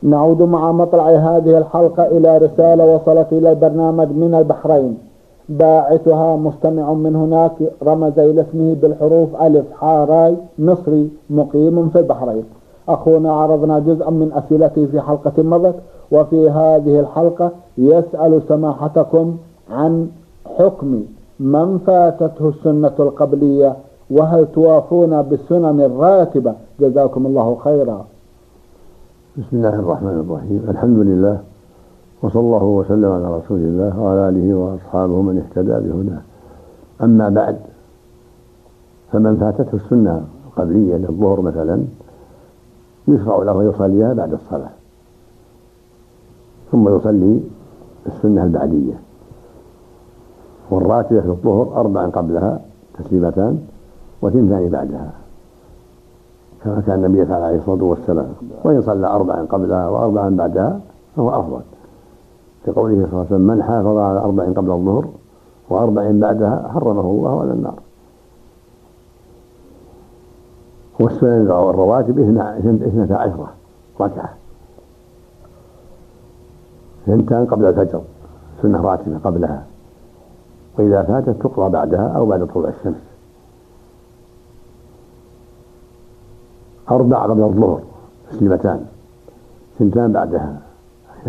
نعود مع مطلع هذه الحلقة إلى رسالة وصلت إلى البرنامج من البحرين، باعثها مستمع من هناك رمز إلى اسمه بالحروف ألف حاراي مصري مقيم في البحرين. أخونا عرضنا جزءا من أسئلته في حلقة مضت، وفي هذه الحلقة يسأل سماحتكم عن حكم من فاتته السنة القبلية، وهل توافون بالسنن الراتبة؟ جزاكم الله خيرا. بسم الله الرحمن الرحيم. الحمد لله، وصلى الله وسلم على رسول الله وعلى آله وأصحابه من اهتدى بهداه. أما بعد، فمن فاتته السنة القبلية للظهر مثلا يشرع له يصليها بعد الصلاة، ثم يصلي السنة البعدية. والراتبة في الظهر 4 قبلها تسليمتان و2 بعدها، كما كان النبي صلى الله عليه الصلاة والسلام. وإن صلى 4 قبلها و4 بعدها فهو أفضل، لقوله صلى الله عليه وسلم: من حافظ على 4 قبل الظهر و4 بعدها حرمه الله على النار. والسنن الرواتب 12 ركعة، 2 قبل الفجر سنة راتبة قبلها، وإذا فاتت تقضى بعدها أو بعد طلوع الشمس. 4 قبل الظهر تسليمتان، 2 بعدها 8،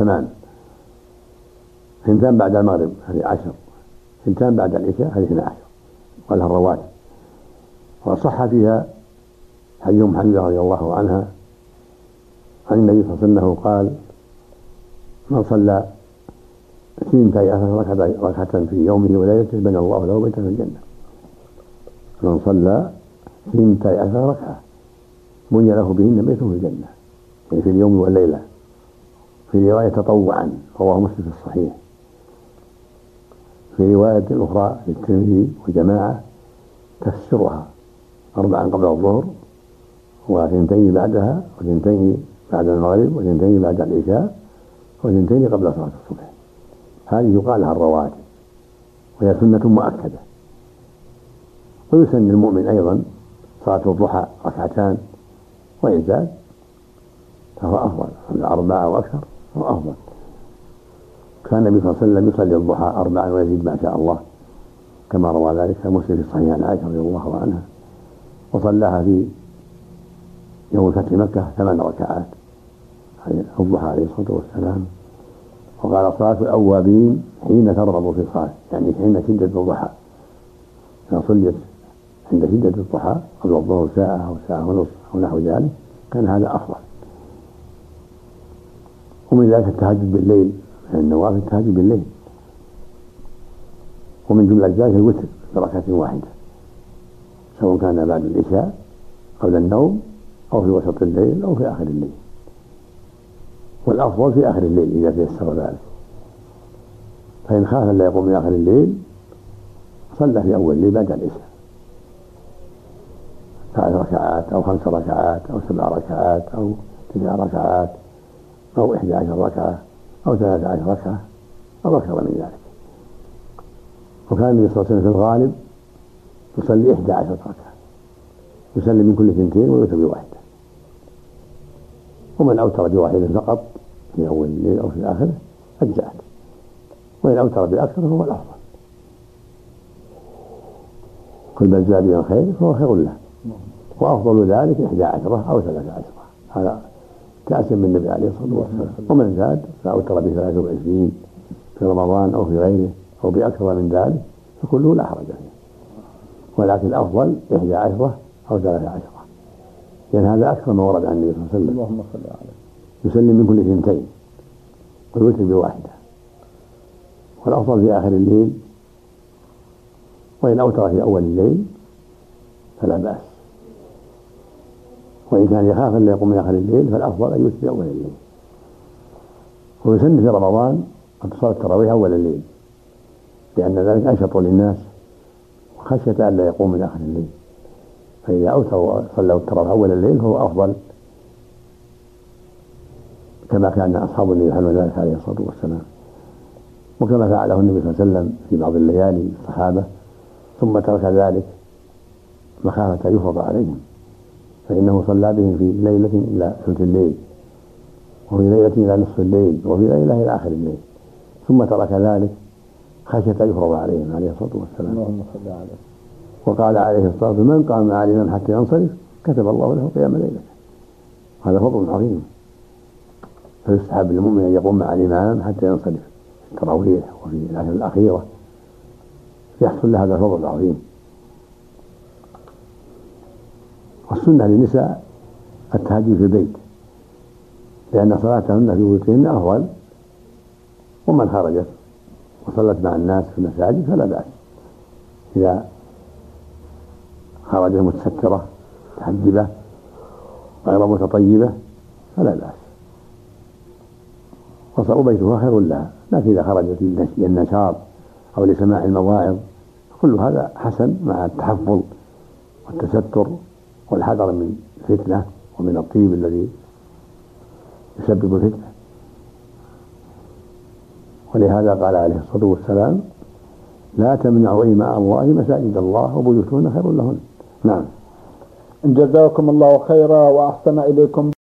2 بعد المغرب هذه 10، 2 بعد العشاء هذه 12، ولها الرواتب. وصح فيها حديث أم حبيبة رضي الله عنها عن النبي صلى الله عليه وسلم قال: من صلى 12 ركعة في يومه وليلته بنى الله له بيتا في الجنة. من صلى 12 ركعة بني له بهن بيت في الجنة، يعني في اليوم والليلة. في رواية تطوعا، رواه مسلم في الصحيح. في رواية أخرى للترمذي وجماعة تفسرها: 4 قبل الظهر و2 بعدها، و2 بعد المغرب، و2 بعد العشاء، و2 قبل صلاة الصبح. هذه يقال لها الرواتب، وهي سنة مؤكدة. ويسن للمؤمن أيضا صلاة الضحى 2 وإن زاد فهو أفضل، 4 أو أكثر فهو أفضل. كان النبي صلى الله عليه وسلم يصلي الضحى 4 ويزيد ما شاء الله، كما روى ذلك مسلم في الصحيح عن عائشة رضي الله عنها. وصلاها في يوم فتح مكة 8 ركعات الضحى عليه الصلاة والسلام. وقال: صلاة الأوابين حين ترغب في الصلاة، يعني حين شدة الضحى. إذا صليت عند شدة الضحى قبل الظهر ساعة أو ساعة ونصف أو نحو ذلك كان هذا أفضل. ومن ذلك التهجد بالليل، يعني النوافل التهجد بالليل. ومن جملة ذلك الوتر بركعة واحدة، سواء كان بعد العشاء قبل النوم أو في وسط الليل أو في آخر الليل. والأفضل في آخر الليل إذا تيسر ذلك. فإن خاف لا يقوم في آخر الليل صلى في أول الليل بعد العشاء 3 ركعات أو 5 ركعات أو 7 ركعات أو 9 ركعات أو 11 ركعة أو 13 ركعة أو أكثر من ذلك. وكان النبي صلى الله عليه وسلم في الغالب يصلي 11 ركعة، يسلم من كل 2 ويوتر بواحدة. ومن أوتر بواحدة فقط في أول الليل أو في آخره أجزأت، وإن أوتر بأكثر فهو الأفضل. كل من زاد من الخير فهو خير له، وأفضل ذلك 11 أو 13. هذا تأسم من النبي عليه الصلاة والسلام. ومن زاد فأوتر ب23 في رمضان أو في غيره أو بأكثر من ذلك فكله لا حرج فيه، ولكن الأفضل 11 أو 13، لأن هذا أكثر ما ورد عن النبي صلى الله عليه وسلم. اللهم صل عليه. يسلم من كل 2 ويوتر بواحدة. والأفضل في آخر الليل، وإن أوتر في أول الليل فلا بأس. وإن كان يخاف أن لا يقوم من آخر الليل فالأفضل أن يوتر في أول الليل. ويسن في رمضان أن تصلي التراويح أول الليل، لأن ذلك أنشط للناس وخشية أن لا يقوم من آخر الليل. فإذا أوتر وصلوا التراويح أول الليل فهو أفضل، كما كان أصحاب النبي يفعلون ذلك عليه الصلاة والسلام، وكما فعله النبي صلى الله عليه وسلم في بعض الليالي الصحابة، ثم ترك ذلك مخافة يفرض عليهم، فإنه صلى بهم في ليلة إلى ثلث الليل وفي ليلة إلى نصف الليل، وفي ليلة إلى آخر الليل، ثم ترك ذلك خشية يفرض عليهم عليه الصلاة والسلام. اللهم صل عليه. وقال عليه الصلاة والسلام: من قام مع الإمام حتى ينصرف كتب الله له قيام ليلة. هذا فضل عظيم، فيستحب للمؤمن أن يقوم مع الإمام حتى ينصرف في التراويح وفي الأخيرة، يحصل له هذا الفضل العظيم. والسنة للنساء التهجد في البيت، لأن صلاتهن في بيوتهن أفضل، ومن خرجت وصلت مع الناس في المساجد فلا بأس إذا خرجت متسترة متحجبة غير متطيبة فلا بأس، وصلاة بيتها خير لها. لكن إذا خرجت للنشاط أو لسماع المواعظ كل هذا حسن، مع التحفظ والتستر والحذر من الفتنة ومن الطيب الذي يسبب الفتنة. ولهذا قال عليه الصلاة والسلام: لا تمنعوا إماء الله مساجد الله وبيوتهن خير لهن. نعم. جزاكم الله خيرا وأحسن إليكم.